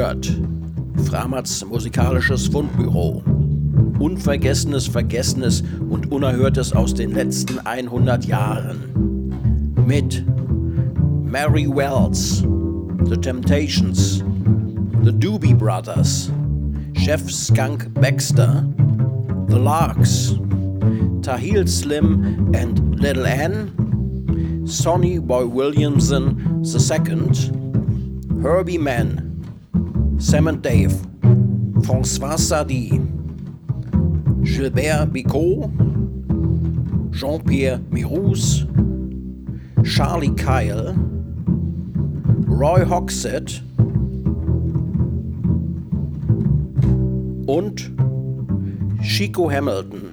unerhört. Framats musikalisches Fundbüro. Unvergessenes, Vergessenes und Unerhörtes aus den letzten 100 Jahren. Mit Mary Wells, The Temptations, The Doobie Brothers, Chef Skunk Baxter, The Larks, Tahil Slim and Little Ann, Sonny Boy Williamson II, Herbie Mann, Sam and Dave, François Sardy, Gilbert Bicot, Jean-Pierre Mirouz, Charlie Kyle, Roy Hogsett und Chico Hamilton.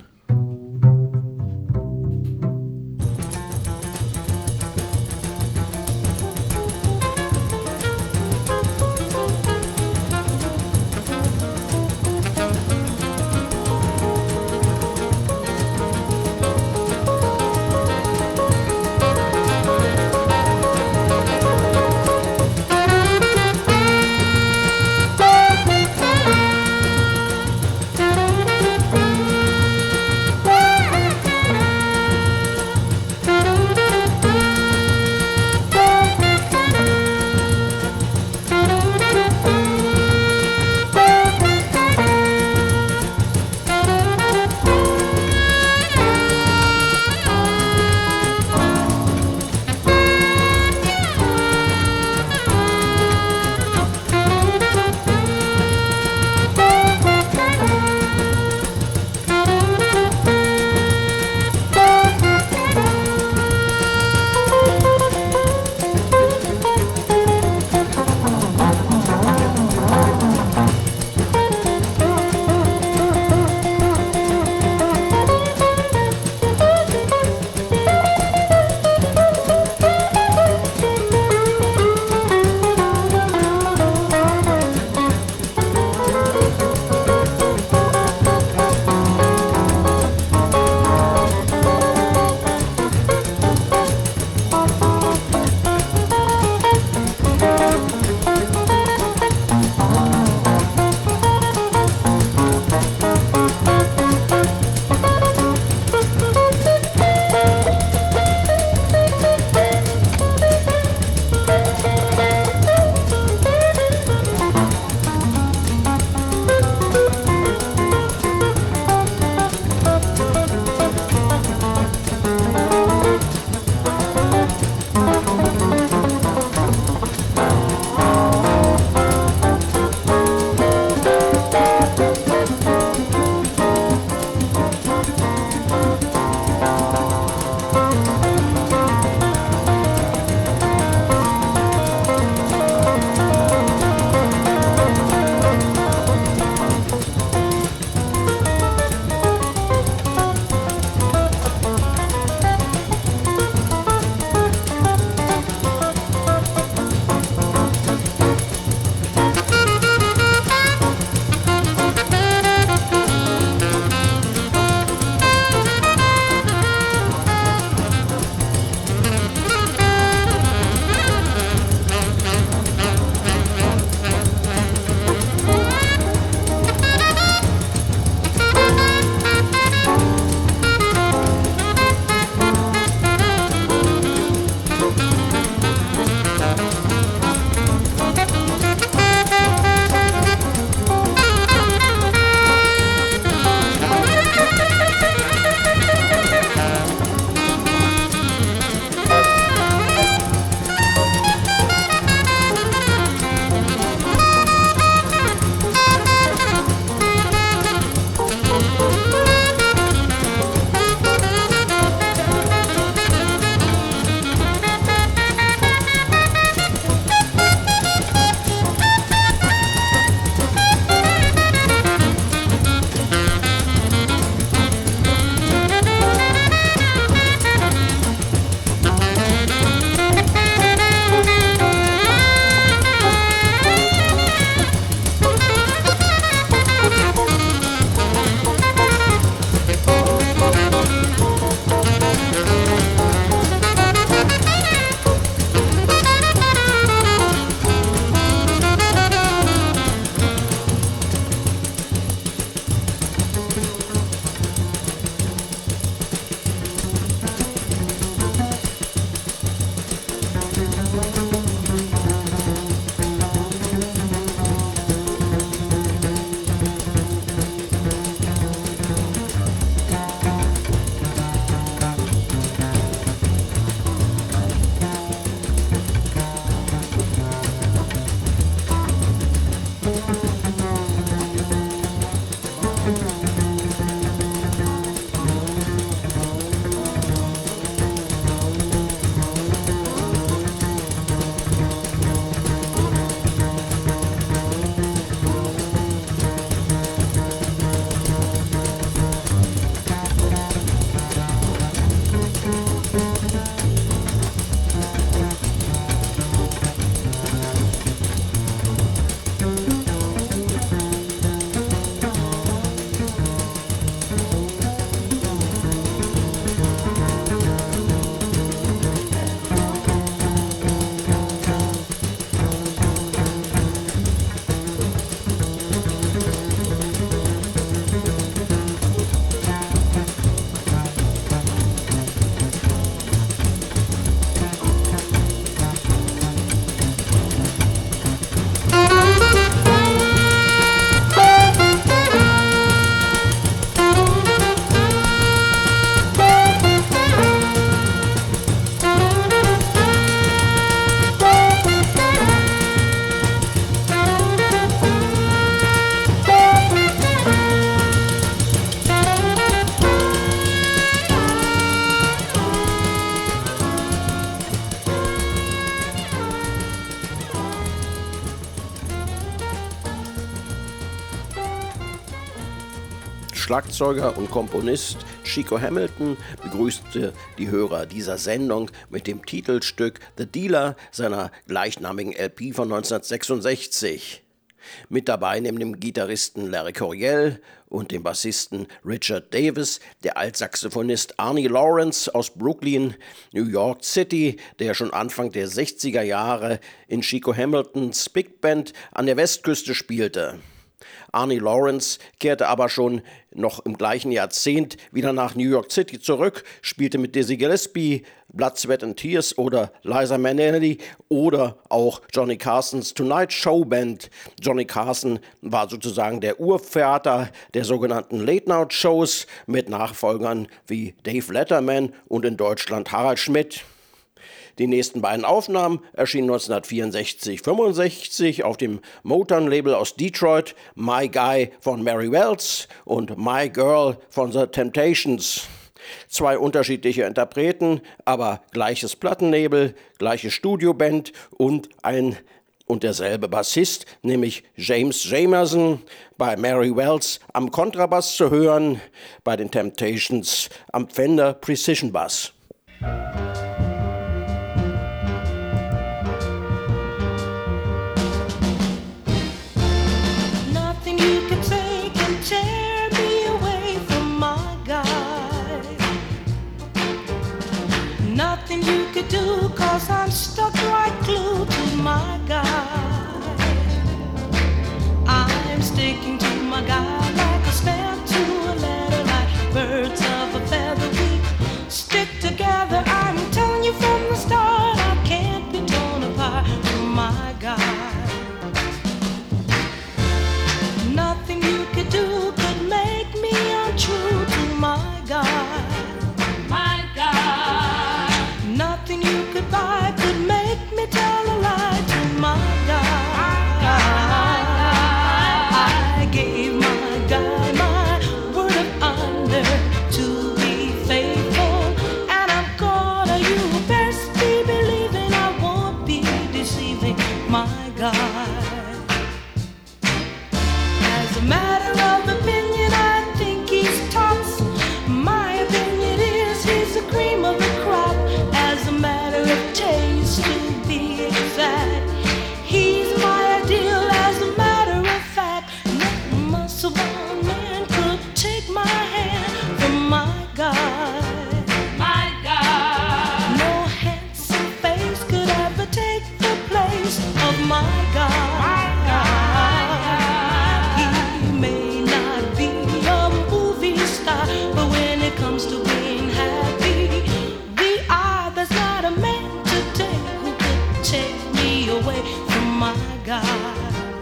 Schlagzeuger und Komponist Chico Hamilton begrüßte die Hörer dieser Sendung mit dem Titelstück The Dealer seiner gleichnamigen LP von 1966. Mit dabei neben dem Gitarristen Larry Coryell und dem Bassisten Richard Davis der Altsaxophonist Arnie Lawrence aus Brooklyn, New York City, der schon Anfang der 60er Jahre in Chico Hamiltons Big Band an der Westküste spielte. Arnie Lawrence kehrte aber schon noch im gleichen Jahrzehnt wieder nach New York City zurück, spielte mit Dizzy Gillespie, Blood, Sweat and Tears oder Liza Minnelli oder auch Johnny Carsons Tonight Show Band. Johnny Carson war sozusagen der Urvater der sogenannten Late-Night-Shows mit Nachfolgern wie Dave Letterman und in Deutschland Harald Schmidt. Die nächsten beiden Aufnahmen erschienen 1964-65 auf dem Motown-Label aus Detroit, My Guy von Mary Wells und My Girl von The Temptations. Zwei unterschiedliche Interpreten, aber gleiches Plattenlabel, gleiche Studioband und ein und derselbe Bassist, nämlich James Jamerson, bei Mary Wells am Kontrabass zu hören, bei den Temptations am Fender Precision Bass. Nothing you could do, 'cause I'm stuck right glued to my guy. I'm sticking to my guy like a stamp to a letter, like birds of a feather. We stick together, I'm telling you from the start, I can't be torn apart from my guy. Nothing you could do could make me untrue to my guy. Nothing you could buy could make me tell a lie to my guy. I gave my guy my word of honor to be faithful, and I'm gonna, you best be believing I won't be deceiving my guy. As a matter of opinion, I think he's tops. My opinion is he's the cream of the crop. As a matter of taste, to be exact, he's my ideal. As a matter of fact, no muscle-bound man could take my hand from my guy. My guy. No handsome face could ever take the place of my guy. My guy. He may not be a movie star, but when it comes to being happy, there's not a man today who could take me away from my guy.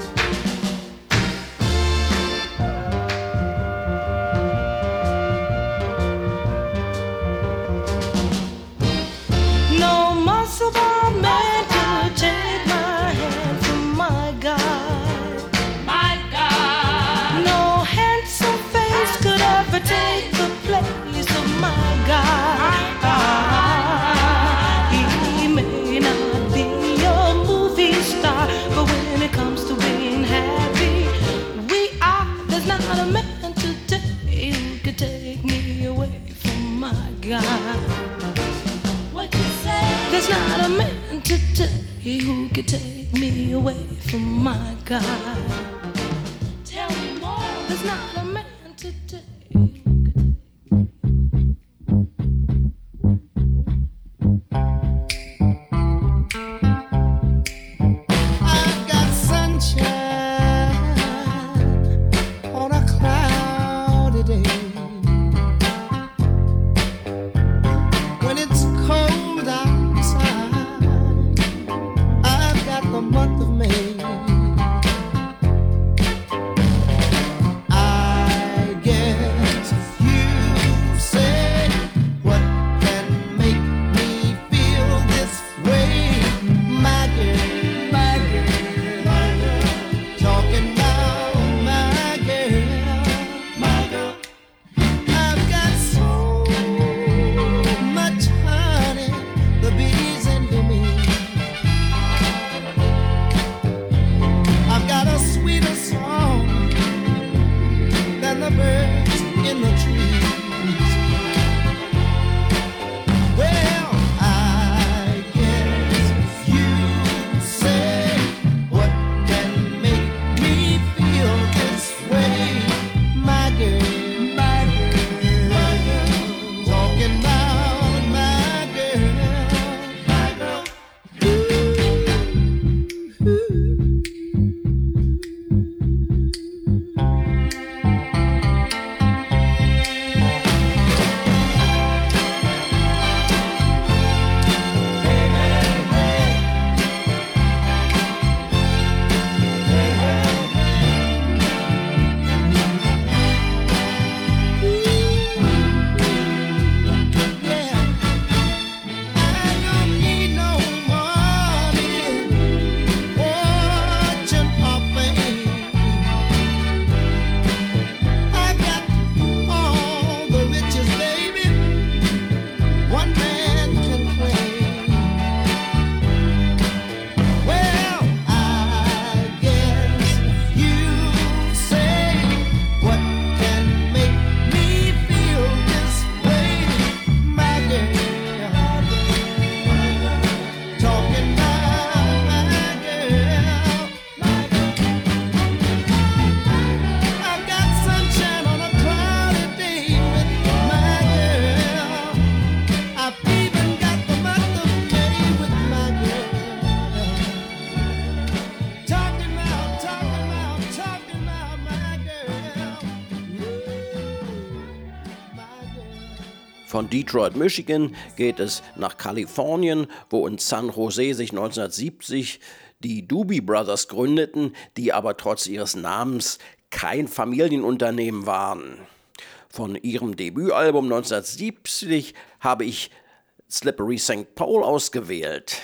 No muscle-bound man could take my hand from my guy. My guy. No handsome face could ever take the place of my guy. Comes to being happy, there's not a man today who could take me away from my guy. What you say? There's not a man today who could take me away from my guy. Tell me more. There's not a man today who could month of May. I Von Detroit, Michigan geht es nach Kalifornien, wo in San Jose sich 1970 die Doobie Brothers gründeten, die aber trotz ihres Namens kein Familienunternehmen waren. Von ihrem Debütalbum 1970 habe ich Slippery St. Paul ausgewählt.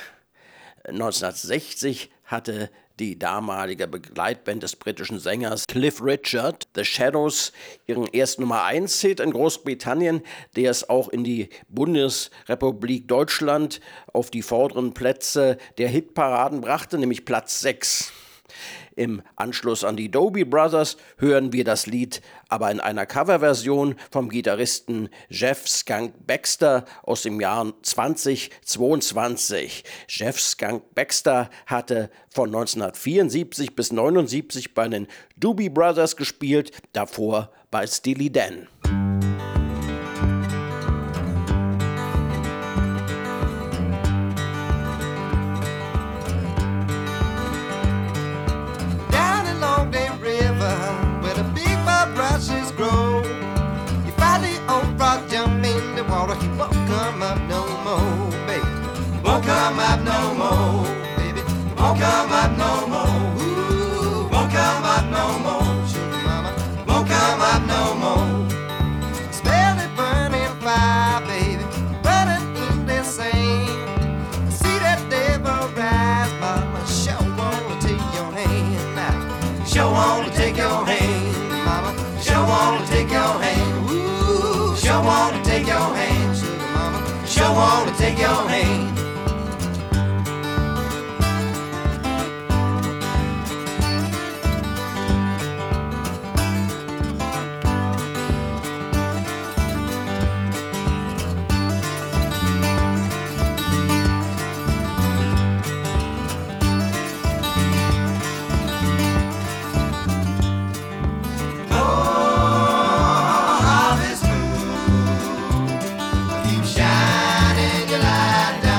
1960 hatte die damalige Begleitband des britischen Sängers Cliff Richard, The Shadows, ihren ersten Nummer-1-Hit in Großbritannien, der es auch in die Bundesrepublik Deutschland auf die vorderen Plätze der Hitparaden brachte, nämlich Platz 6. Im Anschluss an die Doobie Brothers hören wir das Lied aber in einer Coverversion vom Gitarristen Jeff Skunk Baxter aus dem Jahr 2022. Jeff Skunk Baxter hatte von 1974 bis 1979 bei den Doobie Brothers gespielt, davor bei Steely Dan. Grow. You find the old frog jump in the water, he won't come up no more, baby. Won't come up no more, baby. Won't come up no more. Ooh, won't come up no more, sugar mama. Won't come up no more. Smell the burning fire, baby, burning in the sand. See that devil rise, mama. Sure wanna take your hand now. Sure wanna take your hand, mama. Sure wanna take your hand, ooh. Sure wanna take your hand, sugar mama. Sure wanna take your hand. Shining your light down.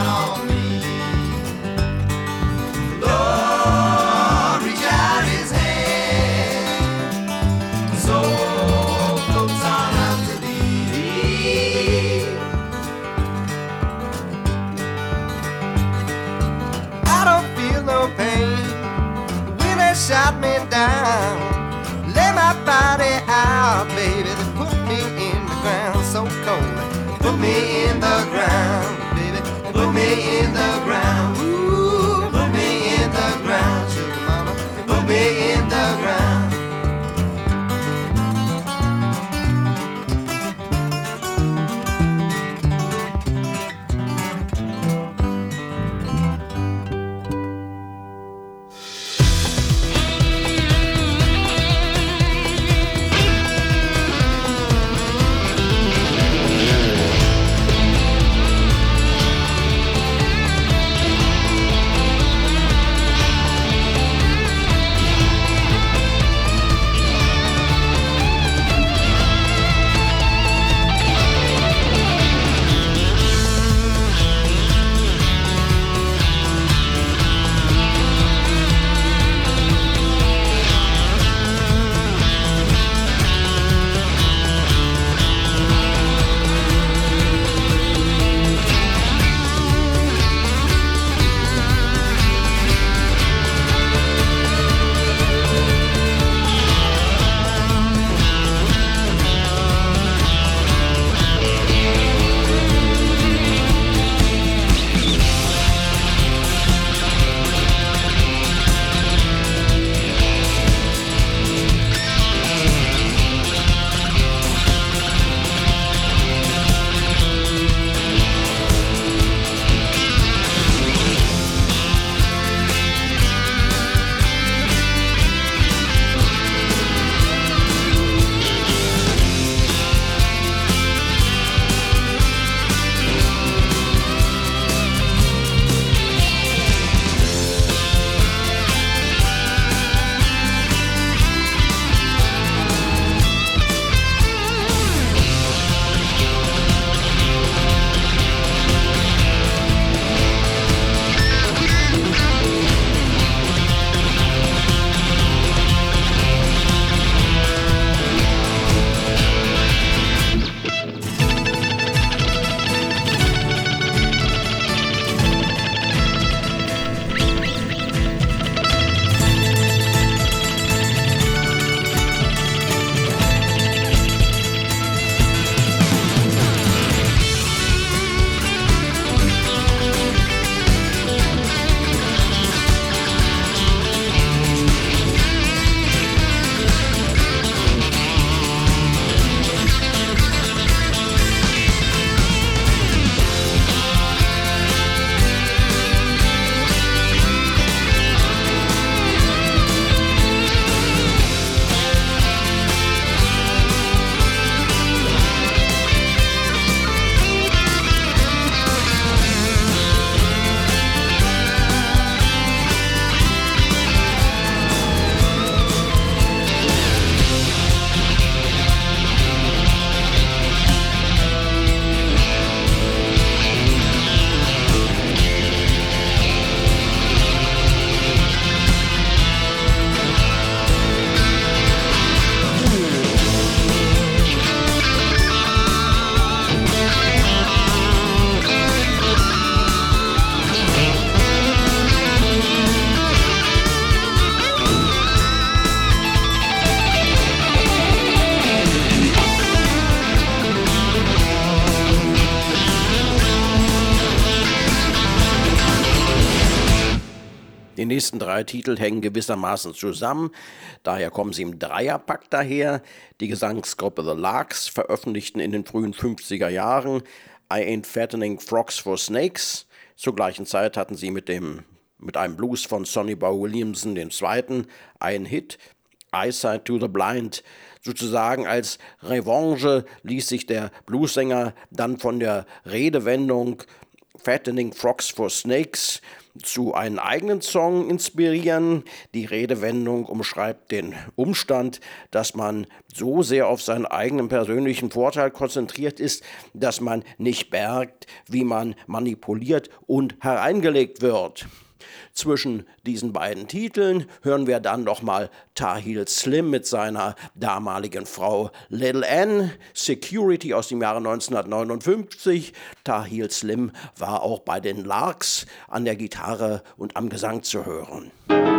nächsten 3 Titel hängen gewissermaßen zusammen. Daher kommen sie im Dreierpack daher. Die Gesangsgruppe The Larks veröffentlichten in den frühen 50er Jahren I Ain't Fattening Frogs for Snakes. Zur gleichen Zeit hatten sie mit einem Blues von Sonny Boy Williamson II. Einen Hit, Eyesight to the Blind. Sozusagen als Revanche ließ sich der Bluessänger dann von der Redewendung Fattening Frogs for Snakes zu einem eigenen Song inspirieren. Die Redewendung umschreibt den Umstand, dass man so sehr auf seinen eigenen persönlichen Vorteil konzentriert ist, dass man nicht merkt, wie man manipuliert und hereingelegt wird. Zwischen diesen beiden Titeln hören wir dann nochmal Tahil Slim mit seiner damaligen Frau Little Ann, Security aus dem Jahre 1959. Tahil Slim war auch bei den Larks an der Gitarre und am Gesang zu hören.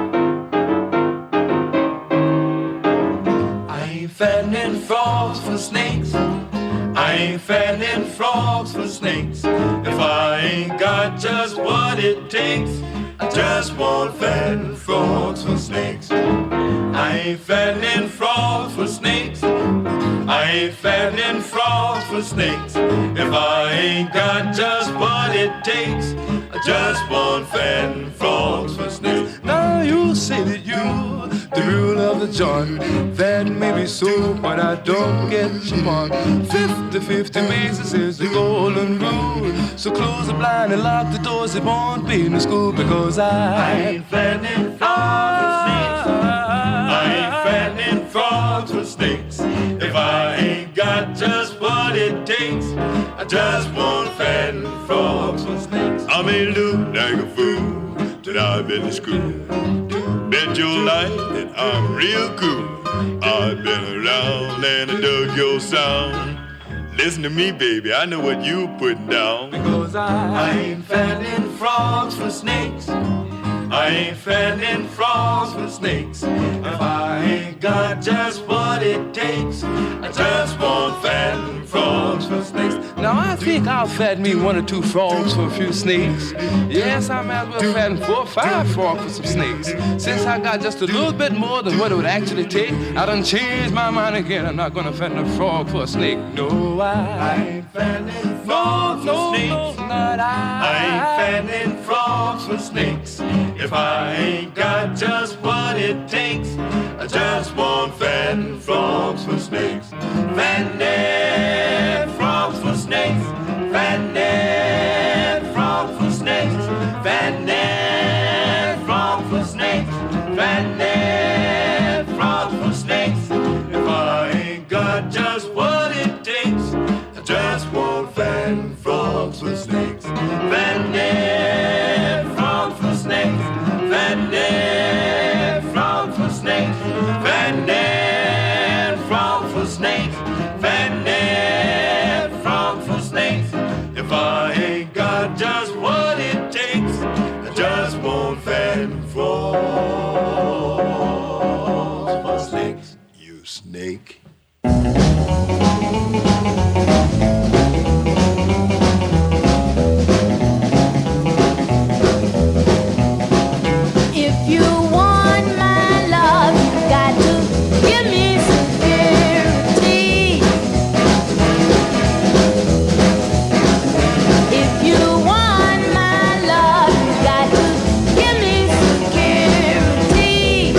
I ain't fattening frogs for snakes. I ain't fattening frogs for snakes. If I ain't got just what it takes, I just won't fatten frogs for snakes. I ain't fattening frogs for snakes. I ain't fattening frogs for snakes. If I ain't got just what it takes, I just won't fatten frogs for snakes. Now you say that you the rule of the joint. That may be so, but I don't get your point. 50-50 basis is the golden rule. So close the blind and lock the doors. It won't be no school because I ain't fattening frogs for snakes. I ain't fattening frogs for snakes. If I ain't got just what it takes, I just won't fatten frogs for snakes. I may look like a fool that I've been to school. Bet your life that I'm real cool. I've been around and I dug your sound. Listen to me, baby, I know what you putting down. Because I ain't fattening frogs for snakes. I ain't fattening frogs for snakes. If I ain't got just what it takes, I just won't fatten frogs for snakes. Now I think I'll fatten me 1 or 2 frogs for a few snakes. Yes, I might as well fatten 4 or 5 frogs for some snakes. Since I got just a little bit more than what it would actually take, I done changed my mind again. I'm not gonna fatten a frog for a snake. No, I ain't fattening frogs for snakes. No, not I ain't fattening frogs for snakes. If I ain't got just what it takes, I just won't fatten frogs for snakes. Fattening frogs for snakes. Fattening frogs for snakes. Fattening frogs for snakes. Fattening frogs for snakes. If I ain't got just what it takes, I just won't fatten frogs for snakes. Fattening frogs for snakes. Fattening frogs for snakes. Fattening frogs for snakes. Fattening frogs for snakes. If I ain't got just what it takes, I just won't fatten frogs for snakes. You snake. If you want my love, you got to give me security. If you want my love, you got to give me security.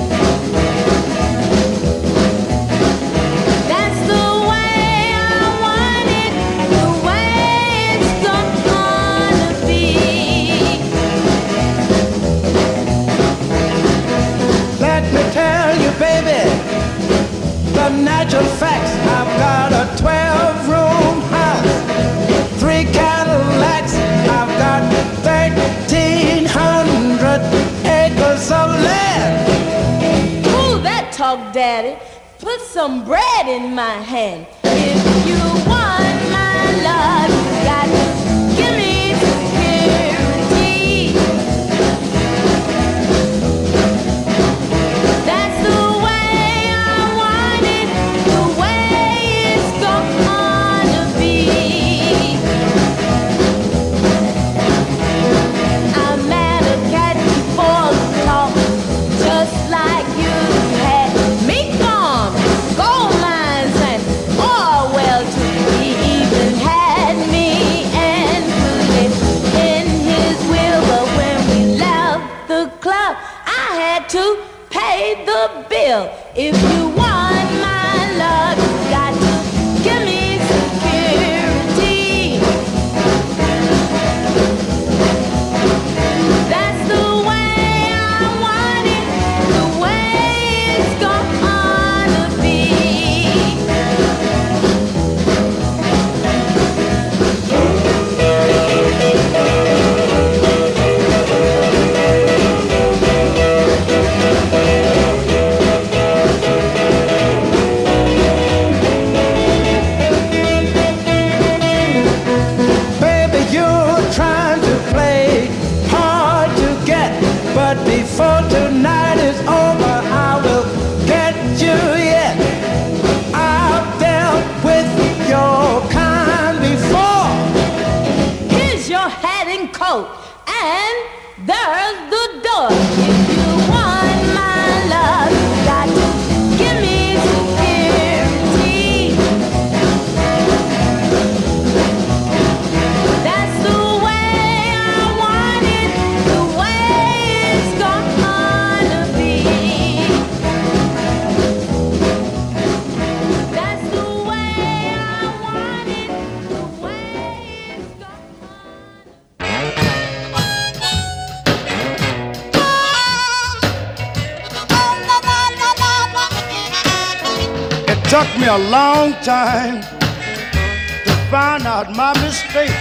That's the way I want it, the way it's gonna be. Let me tell you, baby, the natural facts. I've got a 12-room house, 3 Cadillacs. I've got 1,300 acres of land. Ooh, that talk, Daddy. Put some bread in my hand. If you want my love, you got to give me security. That's the way I want it, the way it's gonna be. I met a cat before If you want my love, you got to give me security. That's the way I want it, the way it's gonna be. Baby, you're trying to play hard to get, but before tonight is over, I will get you yet. I've dealt with your kind before. Here's your hat and coat, and there's the door. If you want my love, you got to give me security. That's the way I want it, the way it's gonna be. That's the way I want it, the way it's gonna be. It took me a long time to find out my mistake.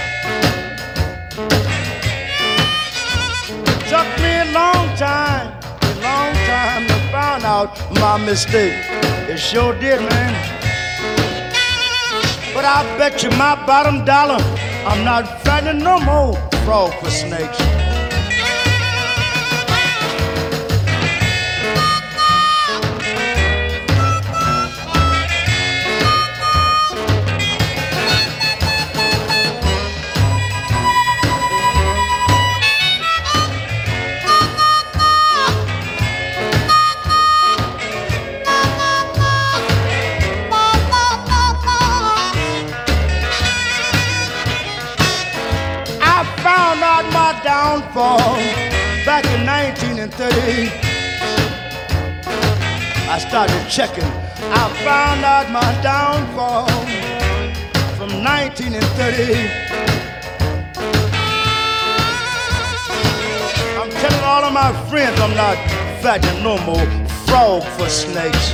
It took me a long time to find out my mistake. It sure did, man. But I bet you my bottom dollar, I'm not fighting no more frog for snakes. I found out my downfall back in 1930. I started checking. I found out my downfall from 1930. I'm telling all of my friends I'm not fighting no more frog for snakes.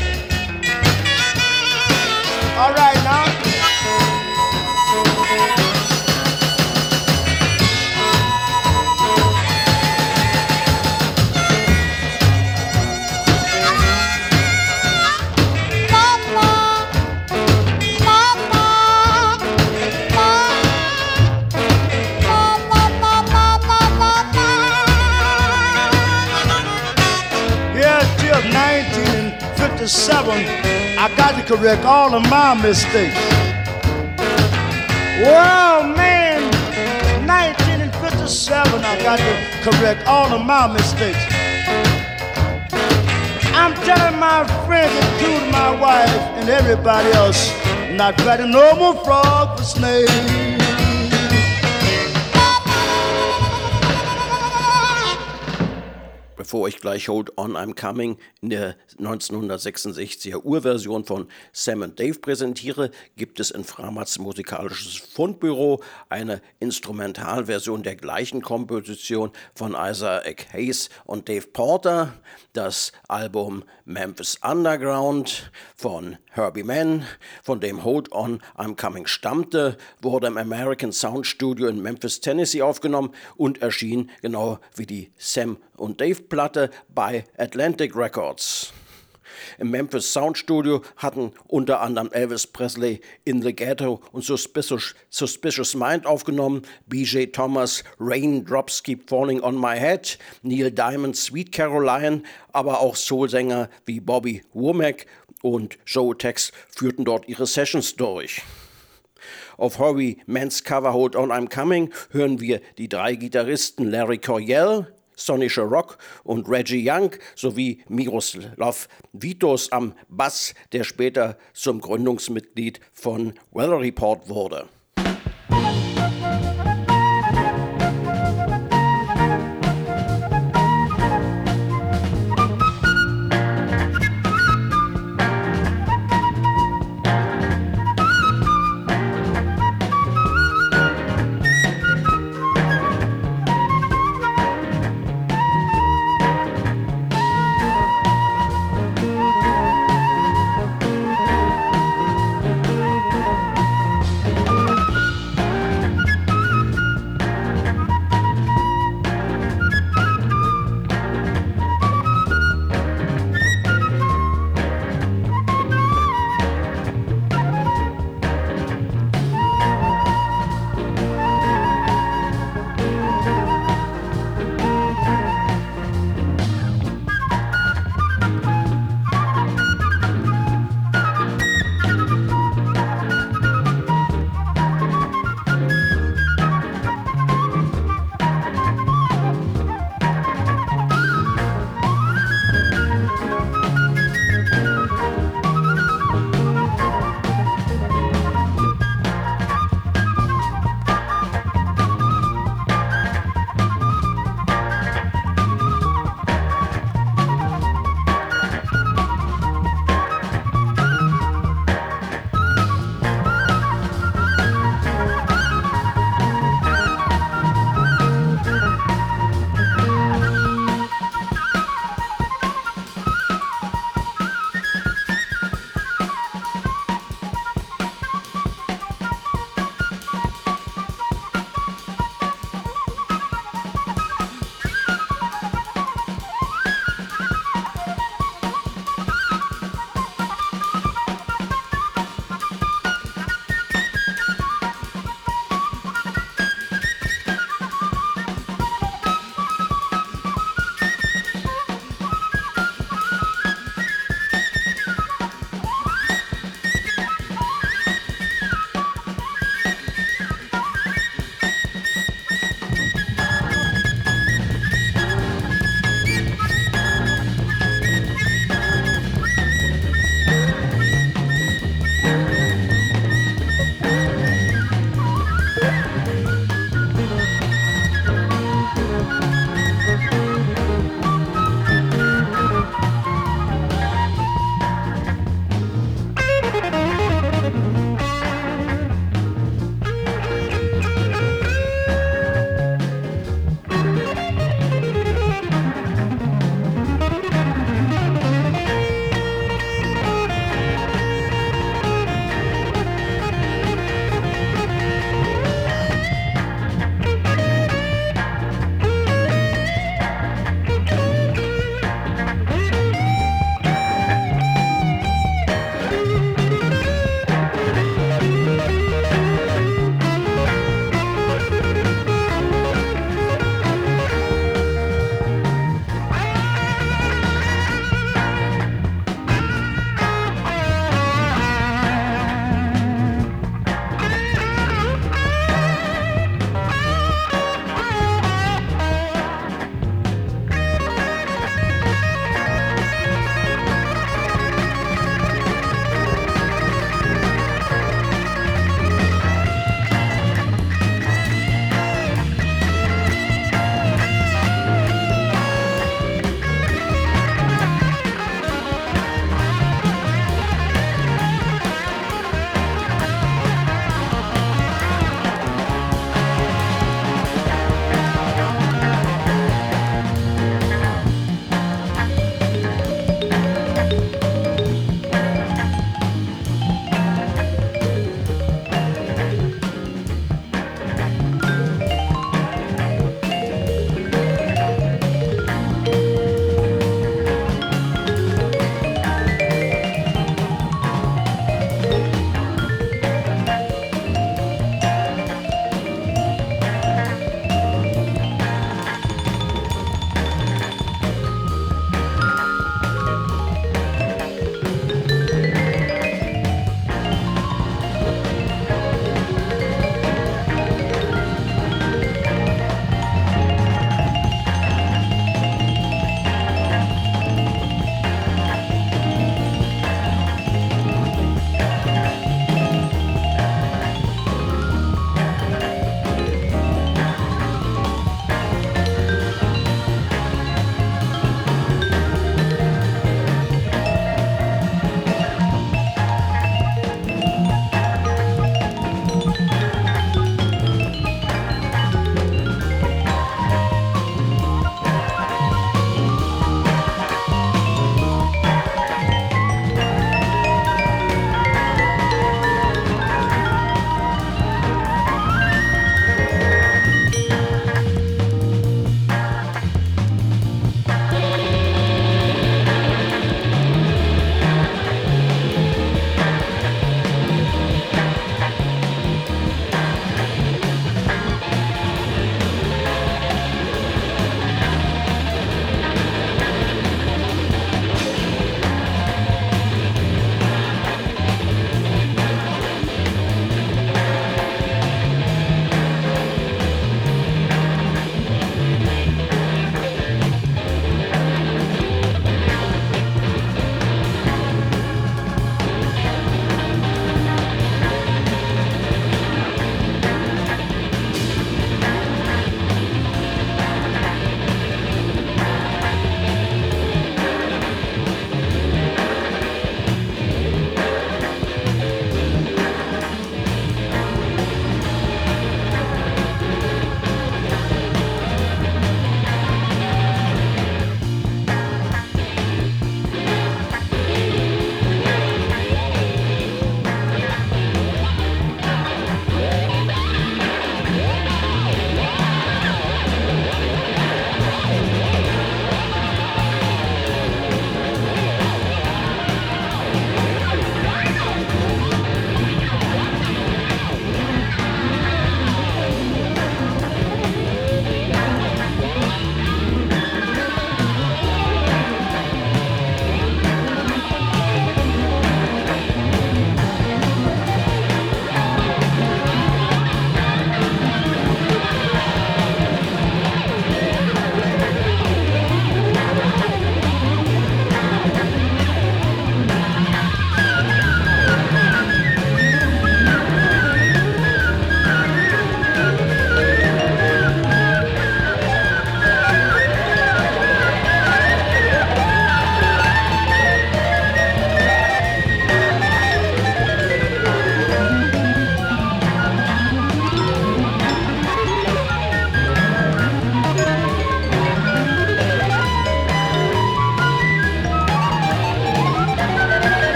All right now. Till 1957, I got to correct all of my mistakes. Well, man, 1957, I got to correct all of my mistakes. I'm telling my friends, including my wife and everybody else, not fighting no more frog for snakes. Bevor ich gleich Hold On, I'm Coming in der 1966er Urversion von Sam und Dave präsentiere, gibt es in Framats musikalisches Fundbüro eine Instrumentalversion der gleichen Komposition von Isaac Hayes und Dave Porter. Das Album Memphis Underground von Herbie Mann, von dem Hold On, I'm Coming stammte, wurde im American Sound Studio in Memphis, Tennessee aufgenommen und erschien genau wie die Sam und Dave Platte bei Atlantic Records. Im Memphis Sound Studio hatten unter anderem Elvis Presley In the Ghetto und Suspicious Mind aufgenommen, B.J. Thomas Raindrops Keep Falling on My Head, Neil Diamond Sweet Caroline, aber auch Soulsänger wie Bobby Womack und Joe Tex führten dort ihre Sessions durch. Auf Herbie Manns Cover Hold On, I'm Coming hören wir die drei Gitarristen Larry Coryell, Sonny Sharrock und Reggie Young sowie Miroslav Vitos am Bass, der später zum Gründungsmitglied von Weather Report wurde.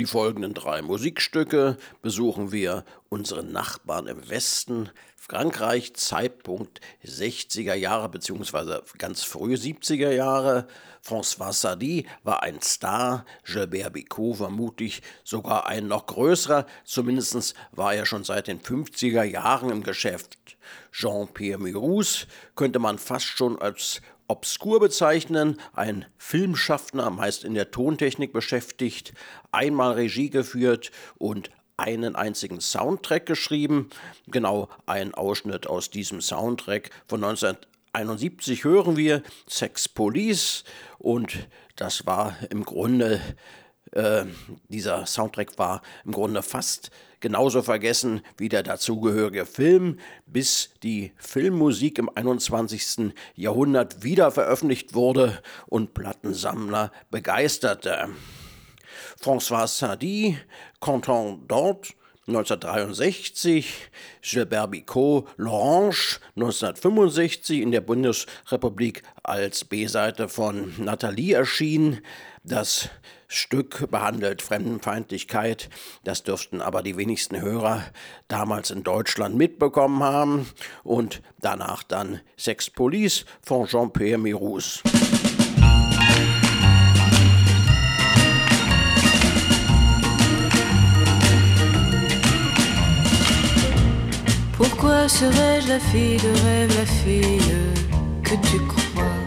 folgenden 3 Musikstücke besuchen wir unseren Nachbarn im Westen, Frankreich, Zeitpunkt 60er Jahre bzw. ganz frühe 70er Jahre. François Sardy war ein Star, Gilbert Bécaud vermutlich sogar ein noch größerer, zumindest war er schon seit den 50er Jahren im Geschäft. Jean-Pierre Meyroux könnte man fast schon als obskur bezeichnen, ein Filmschaffner, meist in der Tontechnik beschäftigt, einmal Regie geführt und einen einzigen Soundtrack geschrieben. Genau ein Ausschnitt aus diesem Soundtrack von 1971 hören wir, Sex Police, und das war im Grunde, dieser Soundtrack war im Grunde fast genauso vergessen wie der dazugehörige Film, bis die Filmmusik im 21. Jahrhundert wieder veröffentlicht wurde und Plattensammler begeisterte. François Sardy, Canton d'Ort, 1963, Gilbert Bécaud, L'Orange, 1965 in der Bundesrepublik als B-Seite von Nathalie erschienen. Das Stück behandelt Fremdenfeindlichkeit, das dürften aber die wenigsten Hörer damals in Deutschland mitbekommen haben. Und danach dann Sex Police von Jean-Pierre Meyroux. Pourquoi serais-je la fille de rêve, la fille que tu crois?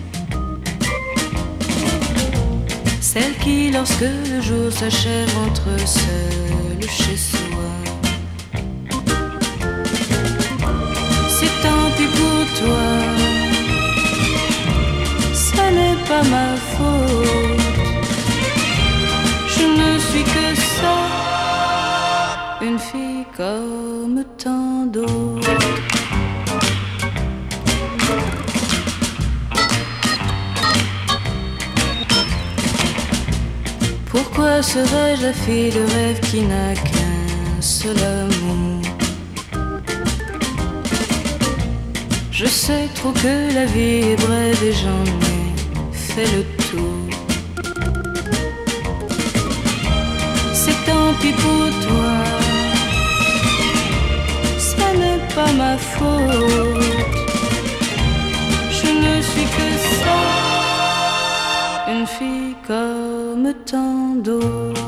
Celle qui, lorsque le jour s'achève, entre seule chez soi. C'est tant pis pour toi, ça n'est pas ma faute. Je ne suis que ça, une fille comme tant d'autres. Pourquoi serais-je la fille de rêve qui n'a qu'un seul amour? Je sais trop que la vie est brève et j'en ai fait le tour. C'est tant pis pour toi, ça n'est pas ma faute. Je ne suis que ça, une fille comme tant d'autres.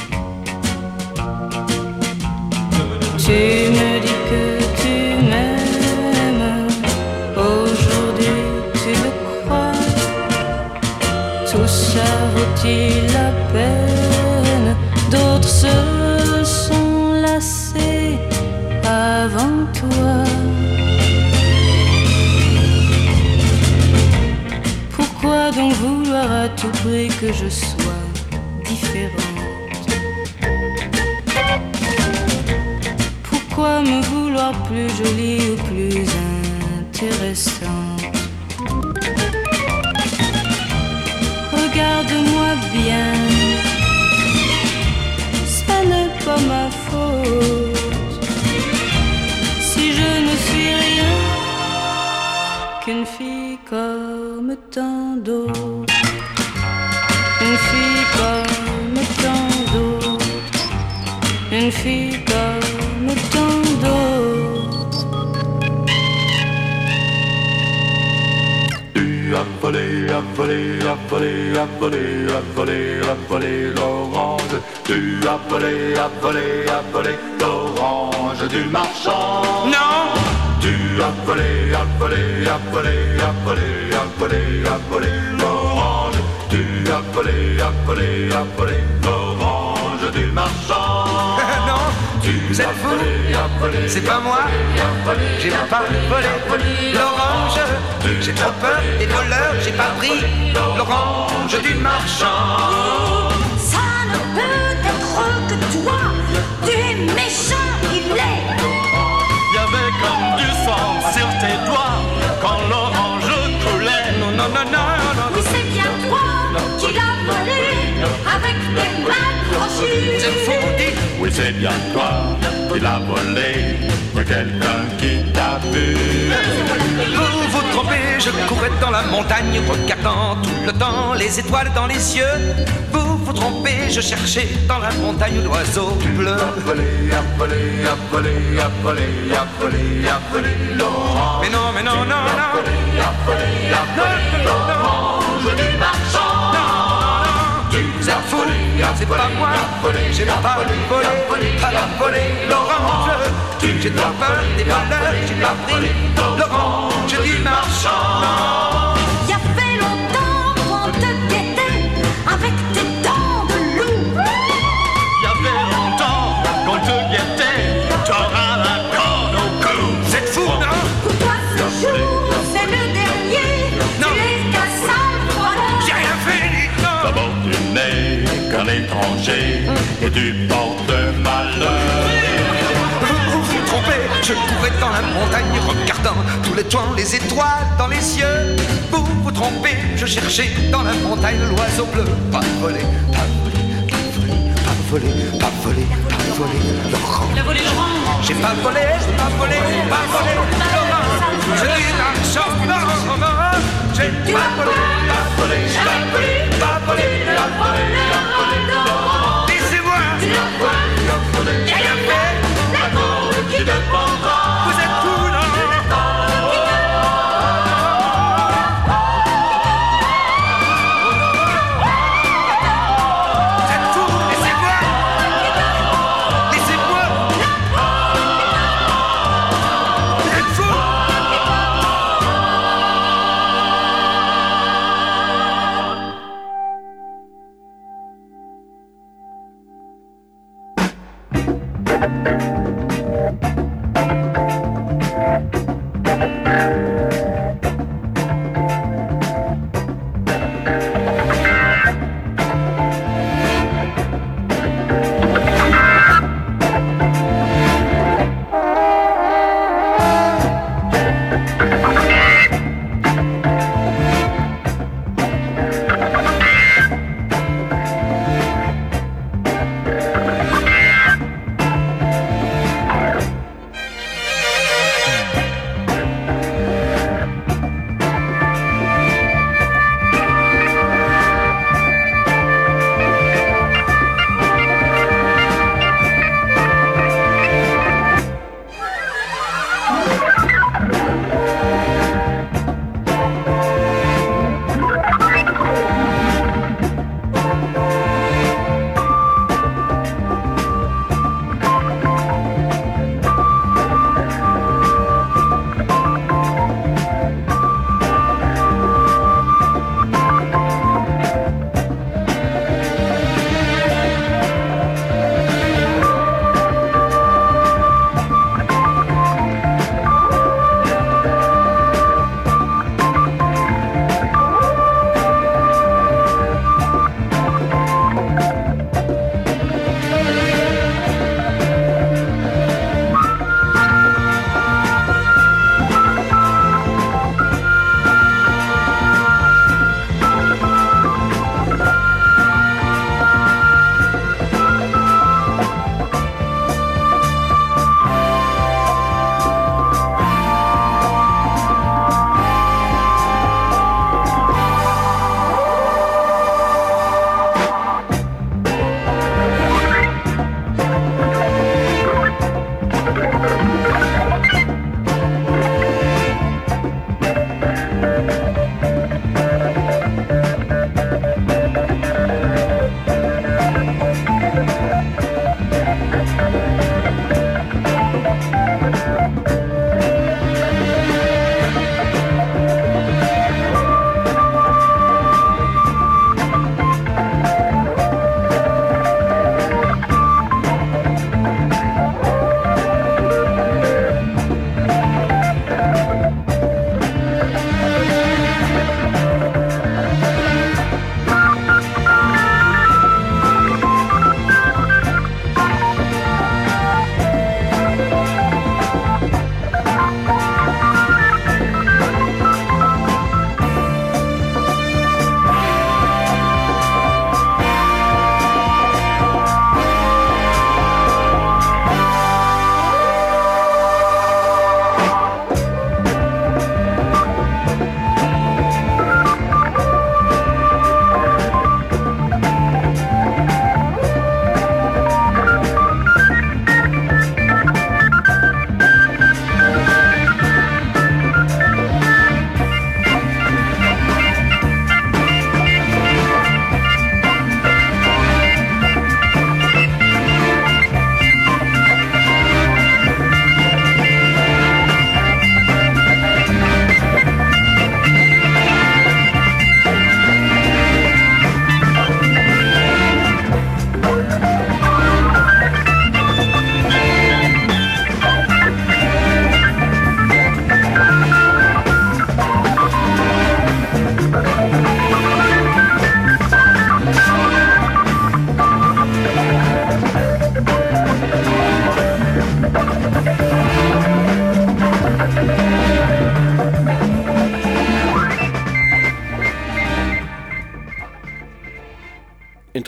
Tu me dis que tu m'aimes, aujourd'hui tu le crois. Tout ça vaut-il la peine? D'autres se sont lassés avant toi. Pourquoi donc vouloir à tout prix que je sois différente? Pourquoi me vouloir plus jolie ou plus intéressante? Regarde-moi bien, ça n'est pas ma faute si je ne suis rien qu'une fille comme tant d'autres. Une fille comme tant d'autres. Une fille comme tant d'autres. Tu as volé, a volé, a volé, a volé, a volé, a volé l'orange. Tu as volé, a volé, a volé l'orange du marchand. Non! Tu as volé, a volé, a volé, a volé, a volé, a volé l'orange. Tu as volé, a volé, a volé l'orange du marchand. Non! Vous êtes fous? C'est pas moi. J'ai pas volé l'orange. J'ai trop peur des voleurs. J'ai pas pris l'orange du marchand. Ça ne peut être que toi. Tu es méchant, il est. Y'avait comme du sang sur tes doigts quand l'orange coulait. Non, non, non, non, non. Oui, c'est bien toi qui l'as volé avec tes mains crochues. Vous êtes fous, vous dites? Oui, c'est bien toi qui l'as volé. Y'a quelqu'un qui t'a vu. Vous vous trompez, je courais dans la montagne, regardant tout le temps les étoiles dans les yeux. Vous vous trompez, je cherchais dans la montagne l'oiseau bleu. Mais non, mais non, non, non. Je dis marchand. Vous êtes fou, c'est pas moi. J'ai pas volé l'orange. J'ai trop peur des voleurs, j'ai pas pris l'orange du marchand. Il y a fait longtemps qu'on te guettait avec tes dents de loup. Il y avait longtemps qu'on te guettait, t'auras la corne au cou. Vous êtes fou, non? Pour toi ce jour, c'est le dernier. Non. Tu es qu'un sale voleur. J'ai rien fait, non. D'abord tu n'es qu'un étranger et tu portes malheur. Vous vous trompez, je courais dans la montagne regardant tous les toits, les étoiles dans les cieux. Vous vous trompez, je cherchais dans la montagne l'oiseau bleu. Pas volé, pas volé, pas volé, pas volé, pas volé, pas volé, Laurent. Il a volé l'orange. J'ai pas volé, pas volé, pas volé, Laurent. Je dis l'argent, non, non, j'ai pas volé, pas volé, pas volé, pas volé, pas volé, Laurent. Laissez-moi, j'ai rien fait. Qui te prendra. Vous êtes fous, non? Vous êtes fous, laissez-moi. Laissez-moi. Vous êtes fous.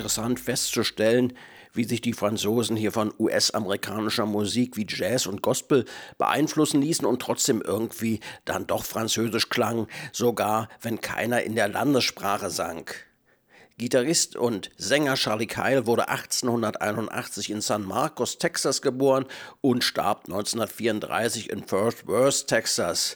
interessant festzustellen, wie sich die Franzosen hier von US-amerikanischer Musik wie Jazz und Gospel beeinflussen ließen und trotzdem irgendwie dann doch französisch klangen, sogar wenn keiner in der Landessprache sang. Gitarrist und Sänger Charlie Kyle wurde 1881 in San Marcos, Texas geboren und starb 1934 in Fort Worth, Texas.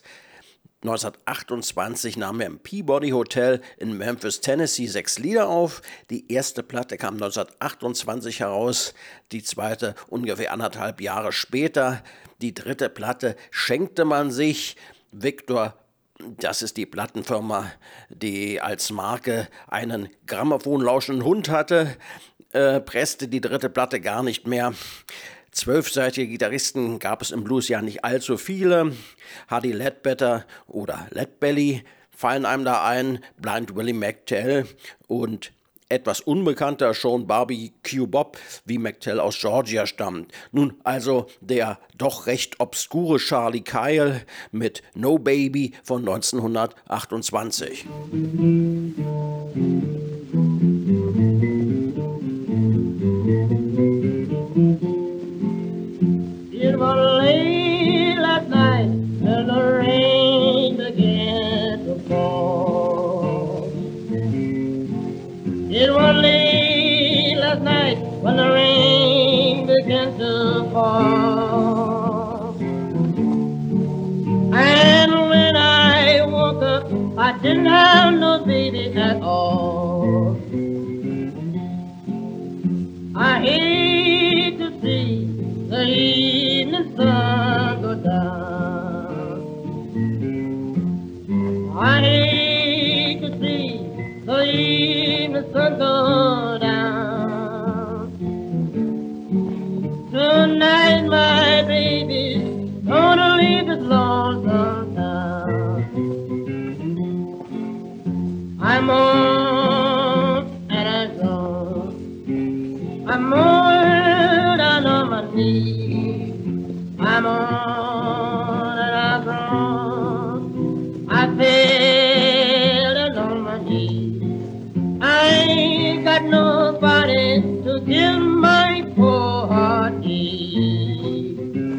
1928 nahm er im Peabody Hotel in Memphis, Tennessee 6 Lieder auf. Die erste Platte kam 1928 heraus, die zweite ungefähr 1,5 Jahre später. Die dritte Platte schenkte man sich. Victor, das ist die Plattenfirma, die als Marke einen grammophonlauschenden Hund hatte, presste die dritte Platte gar nicht mehr. 12-seitige Gitarristen gab es im Blues ja nicht allzu viele. Huddie Ledbetter oder Leadbelly fallen einem da ein, Blind Willie McTell und etwas unbekannter Sean Barbecue Bob, wie McTell aus Georgia stammt. Nun also der doch recht obskure Charlie Kyle mit No Baby von 1928. It was late last night and the rain began to fall. It was late last night when the rain began to fall. And when I woke up, I didn't have no baby at all. I hate to see the evening sun go down. I hate to see the evening sun go down. Tonight my baby's gonna leave this lonesome town. I'm on and I'm gone. I'm on down on my knees. I'm on and I'm gone. I fell down on my knees. I ain't got nobody to give my poor heart ease.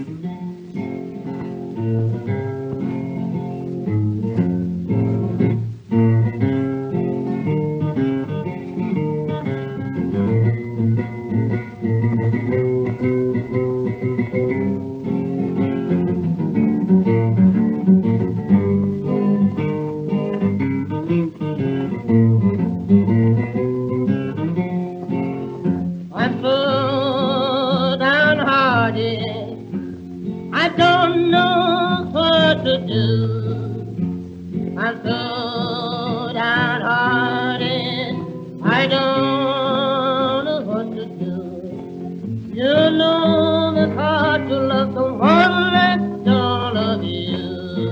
I'm so downhearted, I don't know what to do. I'm so downhearted, I don't know what to do. You know it's hard to love someone that don't love you.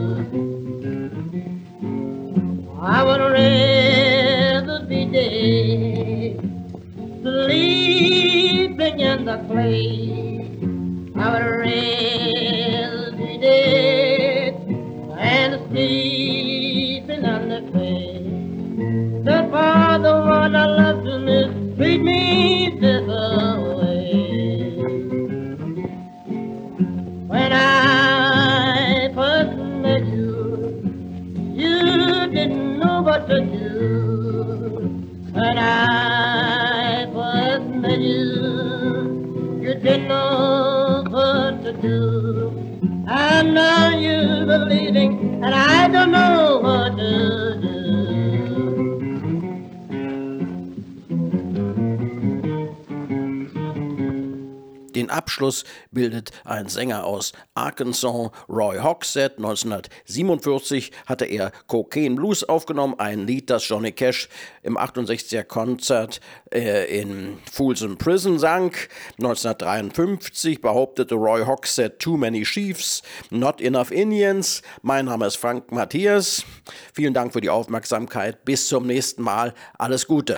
I would rather be dead, sleeping in the clay. I would rather be dead and sleeping in the clay. The Father, one I love to mistreat me this way. When I first met you, you didn't know what to do. When I first met you, you didn't know what to do. And now you're believing, and I don't know what to do. Den Abschluss bildet ein Sänger aus Arkansas, Roy Hogsett. 1947 hatte er Cocaine Blues aufgenommen, ein Lied, das Johnny Cash im 68er Konzert in Folsom Prison sang. 1953 behauptete Roy Hogsett Too Many Chiefs, Not Enough Indians. Mein Name ist Frank Matthias. Vielen Dank für die Aufmerksamkeit. Bis zum nächsten Mal. Alles Gute.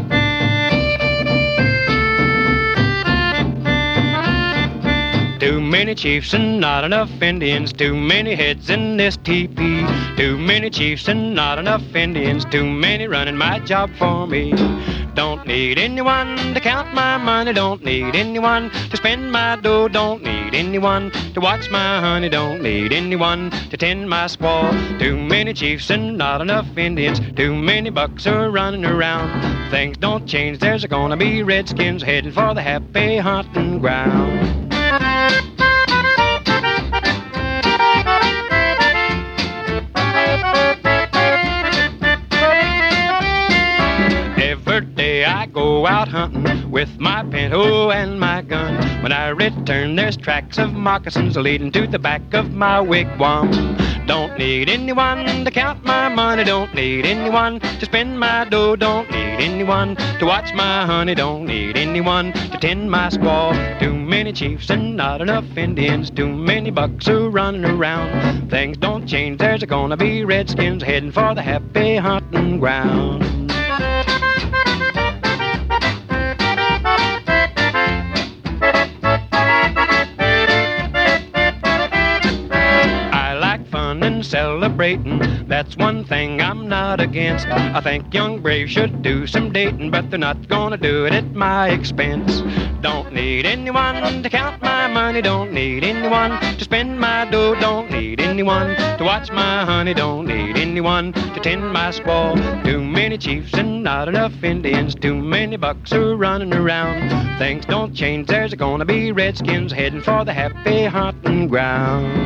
Too many chiefs and not enough Indians. Too many heads in this teepee. Too many chiefs and not enough Indians. Too many running my job for me. Don't need anyone to count my money. Don't need anyone to spend my dough. Don't need anyone to watch my honey. Don't need anyone to tend my squaw. Too many chiefs and not enough Indians. Too many bucks are running around. Things don't change. There's gonna be redskins heading for the happy hunting ground. Every day I go out hunting with my pinto and my gun. When I return, there's tracks of moccasins leading to the back of my wigwam. Don't need anyone to count my money. Don't need anyone to spend my dough. Don't need anyone to watch my honey. Don't need anyone to tend my squaw. Too many chiefs and not enough Indians. Too many bucks are running around. Things don't change. There's gonna be redskins heading for the happy hunting ground. Celebrating, that's one thing I'm not against. I think young braves should do some dating, but they're not gonna do it at my expense. Don't need anyone to count my money. Don't need anyone to spend my dough. Don't need anyone to watch my honey. Don't need anyone to tend my squaw. Too many chiefs and not enough Indians. Too many bucks are running around. Things don't change. There's gonna be redskins heading for the happy hunting ground.